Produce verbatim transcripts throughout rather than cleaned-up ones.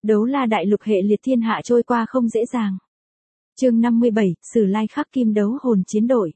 Đấu la đại lục hệ liệt thiên hạ trôi qua không dễ dàng. Chương năm mươi bảy, Sử Lai Khắc Kim Đấu Hồn chiến đội.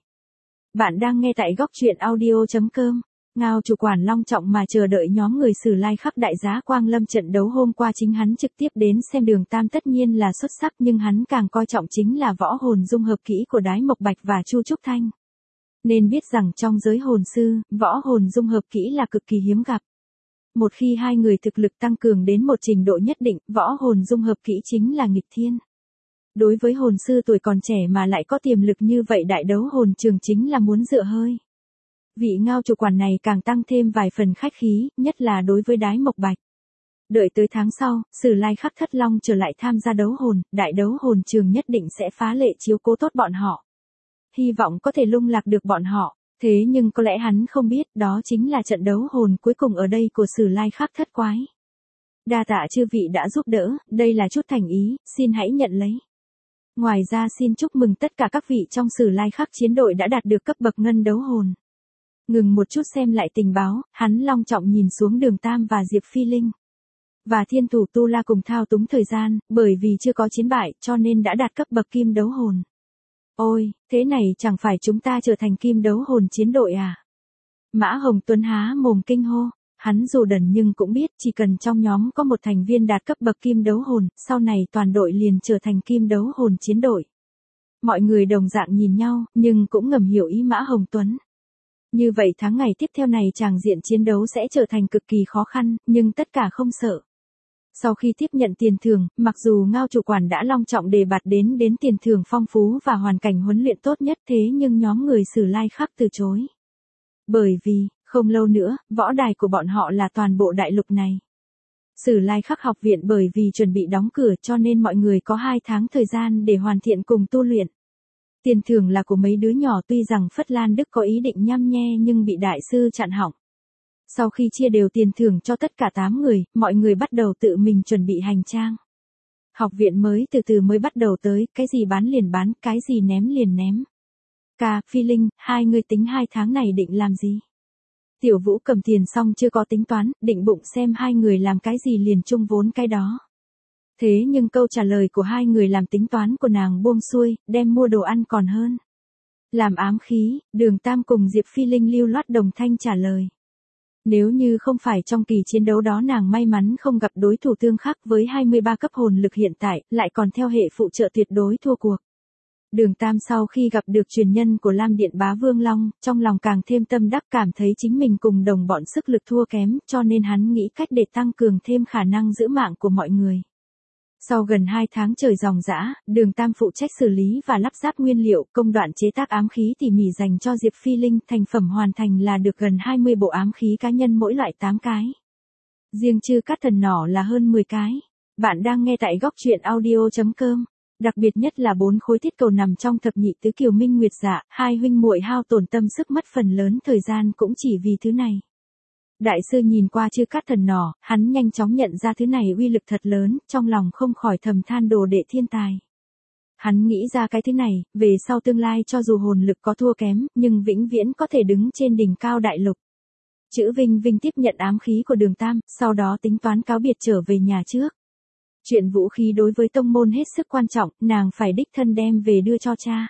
Bạn đang nghe tại góc truyện audio chấm com. Ngao chủ quản long trọng mà chờ đợi nhóm người Sử Lai Khắc đại giá Quang Lâm trận đấu hôm qua, chính hắn trực tiếp đến xem. Đường Tam tất nhiên là xuất sắc, nhưng hắn càng coi trọng chính là võ hồn dung hợp kỹ của Đái Mộc Bạch và Chu Trúc Thanh. Nên biết rằng trong giới hồn sư, võ hồn dung hợp kỹ là cực kỳ hiếm gặp. Một khi hai người thực lực tăng cường đến một trình độ nhất định, võ hồn dung hợp kỹ chính là nghịch thiên. Đối với hồn sư tuổi còn trẻ mà lại có tiềm lực như vậy, đại đấu hồn trường chính là muốn dựa hơi. Vị Ngao chủ quản này càng tăng thêm vài phần khách khí, nhất là đối với Đái Mộc Bạch. Đợi tới tháng sau, Sử Lai Khắc Thất Long trở lại tham gia đấu hồn, đại đấu hồn trường nhất định sẽ phá lệ chiếu cố tốt bọn họ. Hy vọng có thể lung lạc được bọn họ. Thế nhưng có lẽ hắn không biết, đó chính là trận đấu hồn cuối cùng ở đây của Sử Lai Khắc Thất Quái. Đa tạ chư vị đã giúp đỡ, đây là chút thành ý, xin hãy nhận lấy. Ngoài ra xin chúc mừng tất cả các vị trong Sử Lai Khắc chiến đội đã đạt được cấp bậc ngân đấu hồn. Ngừng một chút xem lại tình báo, hắn long trọng nhìn xuống Đường Tam và Diệp Phi Linh. Và thiên thủ Tu La cùng thao túng thời gian, bởi vì chưa có chiến bại cho nên đã đạt cấp bậc kim đấu hồn. Ôi, thế này chẳng phải chúng ta trở thành kim đấu hồn chiến đội à? Mã Hồng Tuấn há mồm kinh hô, hắn dù đần nhưng cũng biết chỉ cần trong nhóm có một thành viên đạt cấp bậc kim đấu hồn, sau này toàn đội liền trở thành kim đấu hồn chiến đội. Mọi người đồng dạng nhìn nhau, nhưng cũng ngầm hiểu ý Mã Hồng Tuấn. Như vậy tháng ngày tiếp theo này tràng diện chiến đấu sẽ trở thành cực kỳ khó khăn, nhưng tất cả không sợ. Sau khi tiếp nhận tiền thưởng, mặc dù Ngao chủ quản đã long trọng đề bạt đến đến tiền thưởng phong phú và hoàn cảnh huấn luyện tốt nhất, thế nhưng nhóm người Sử Lai Khắc từ chối. Bởi vì, không lâu nữa, võ đài của bọn họ là toàn bộ đại lục này. Sử Lai Khắc học viện bởi vì chuẩn bị đóng cửa cho nên mọi người có hai tháng thời gian để hoàn thiện cùng tu luyện. Tiền thưởng là của mấy đứa nhỏ, tuy rằng Phất Lan Đức có ý định nhăm nhe nhưng bị đại sư chặn họng. Sau khi chia đều tiền thưởng cho tất cả tám người, mọi người bắt đầu tự mình chuẩn bị hành trang. Học viện mới từ từ mới bắt đầu tới, cái gì bán liền bán, cái gì ném liền ném. Ca, Phi Linh, hai người tính hai tháng này định làm gì? Tiểu Vũ cầm tiền xong chưa có tính toán, định bụng xem hai người làm cái gì liền chung vốn cái đó. Thế nhưng câu trả lời của hai người làm tính toán của nàng buông xuôi, đem mua đồ ăn còn hơn. Làm ám khí, Đường Tam cùng Diệp Phi Linh lưu loát đồng thanh trả lời. Nếu như không phải trong kỳ chiến đấu đó nàng may mắn không gặp đối thủ tương khắc với hai mươi ba cấp hồn lực hiện tại, lại còn theo hệ phụ trợ tuyệt đối thua cuộc. Đường Tam sau khi gặp được truyền nhân của Lam Điện Bá Vương Long, trong lòng càng thêm tâm đắc, cảm thấy chính mình cùng đồng bọn sức lực thua kém, cho nên hắn nghĩ cách để tăng cường thêm khả năng giữ mạng của mọi người. Sau gần hai tháng trời ròng rã, Đường Tam phụ trách xử lý và lắp ráp nguyên liệu, công đoạn chế tác ám khí tỉ mỉ dành cho Diệp Phi Linh, thành phẩm hoàn thành là được gần hai mươi bộ ám khí cá nhân mỗi loại tám cái. Riêng chư cát thần nỏ là hơn mười cái. Bạn đang nghe tại góc truyện audio chấm com. Đặc biệt nhất là bốn khối thiết cầu nằm trong thập nhị tứ kiều minh nguyệt dạ, hai huynh muội hao tổn tâm sức mất phần lớn thời gian cũng chỉ vì thứ này. Đại sư nhìn qua chư cát thần nỏ, hắn nhanh chóng nhận ra thứ này uy lực thật lớn, trong lòng không khỏi thầm than đồ đệ thiên tài. Hắn nghĩ ra cái thứ này, về sau tương lai cho dù hồn lực có thua kém, nhưng vĩnh viễn có thể đứng trên đỉnh cao đại lục. Chữ Vinh Vinh tiếp nhận ám khí của Đường Tam, sau đó tính toán cáo biệt trở về nhà trước. Chuyện vũ khí đối với tông môn hết sức quan trọng, nàng phải đích thân đem về đưa cho cha.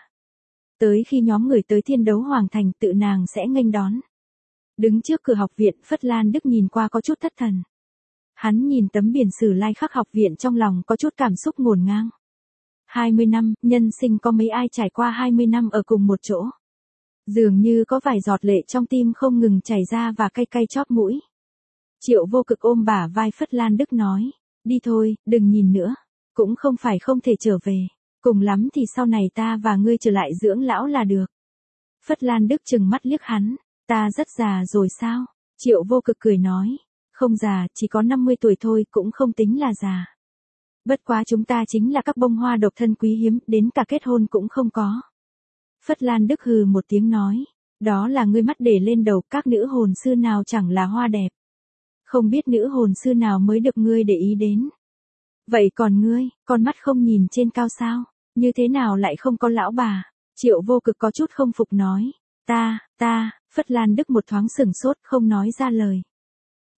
Tới khi nhóm người tới Thiên Đấu Hoàng Thành, tự nàng sẽ nghênh đón. Đứng trước cửa học viện, Phất Lan Đức nhìn qua có chút thất thần. Hắn nhìn tấm biển Sử Lai Khắc học viện trong lòng có chút cảm xúc ngổn ngang. hai mươi năm, nhân sinh có mấy ai trải qua hai mươi năm ở cùng một chỗ. Dường như có vài giọt lệ trong tim không ngừng chảy ra và cay cay chóp mũi. Triệu Vô Cực ôm bả vai Phất Lan Đức nói, đi thôi, đừng nhìn nữa. Cũng không phải không thể trở về. Cùng lắm thì sau này ta và ngươi trở lại dưỡng lão là được. Phất Lan Đức trừng mắt liếc hắn. Ta rất già rồi sao? Triệu Vô Cực cười nói. Không già, chỉ có năm mươi tuổi thôi, cũng không tính là già. Bất quá chúng ta chính là các bông hoa độc thân quý hiếm, đến cả kết hôn cũng không có. Phất Lan Đức hừ một tiếng nói. Đó là ngươi mắt để lên đầu, các nữ hồn sư nào chẳng là hoa đẹp. Không biết nữ hồn sư nào mới được ngươi để ý đến. Vậy còn ngươi, con mắt không nhìn trên cao sao? Như thế nào lại không có lão bà? Triệu Vô Cực có chút không phục nói. Ta, ta, Phất Lan Đức một thoáng sửng sốt không nói ra lời.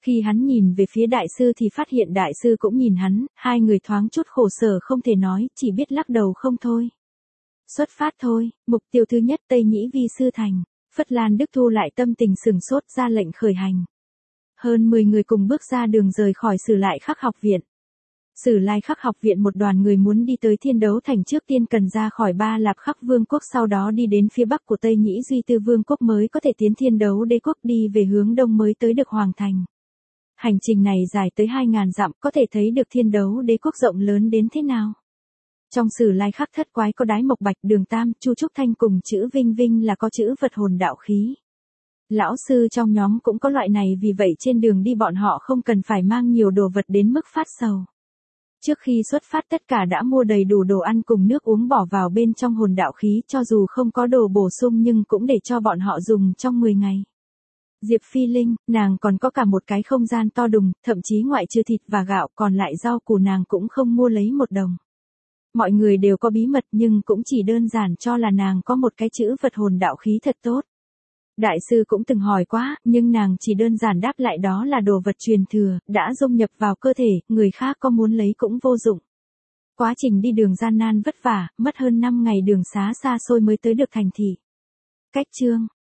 Khi hắn nhìn về phía đại sư thì phát hiện đại sư cũng nhìn hắn, hai người thoáng chút khổ sở không thể nói, chỉ biết lắc đầu không thôi. Xuất phát thôi, mục tiêu thứ nhất Tây Nhĩ Vi Sư Thành. Phất Lan Đức thu lại tâm tình sửng sốt ra lệnh khởi hành. Hơn mười người cùng bước ra đường rời khỏi Sử Lại Khắc học viện. Sử Lai Khắc học viện một đoàn người muốn đi tới Thiên Đấu Thành trước tiên cần ra khỏi Ba Lạp Khắc Vương quốc, sau đó đi đến phía bắc của Tây Nhĩ Duy Tư Vương quốc mới có thể tiến Thiên Đấu Đế quốc, đi về hướng đông mới tới được Hoàng Thành. Hành trình này dài tới hai ngàn dặm, có thể thấy được Thiên Đấu Đế quốc rộng lớn đến thế nào. Trong Sử Lai Khắc thất quái có Đái Mộc Bạch, Đường Tam, Chu Trúc Thanh cùng chữ Vinh Vinh là có chữ vật hồn đạo khí. Lão sư trong nhóm cũng có loại này, vì vậy trên đường đi bọn họ không cần phải mang nhiều đồ vật đến mức phát sầu. Trước khi xuất phát tất cả đã mua đầy đủ đồ ăn cùng nước uống bỏ vào bên trong hồn đạo khí, cho dù không có đồ bổ sung nhưng cũng để cho bọn họ dùng trong mười ngày. Diệp Phi Linh, nàng còn có cả một cái không gian to đùng, thậm chí ngoại trừ thịt và gạo còn lại rau củ nàng cũng không mua lấy một đồng. Mọi người đều có bí mật nhưng cũng chỉ đơn giản cho là nàng có một cái chữ vật hồn đạo khí thật tốt. Đại sư cũng từng hỏi quá, nhưng nàng chỉ đơn giản đáp lại đó là đồ vật truyền thừa, đã dung nhập vào cơ thể, người khác có muốn lấy cũng vô dụng. Quá trình đi đường gian nan vất vả, mất hơn năm ngày đường xá xa xôi mới tới được thành thị. Cách chương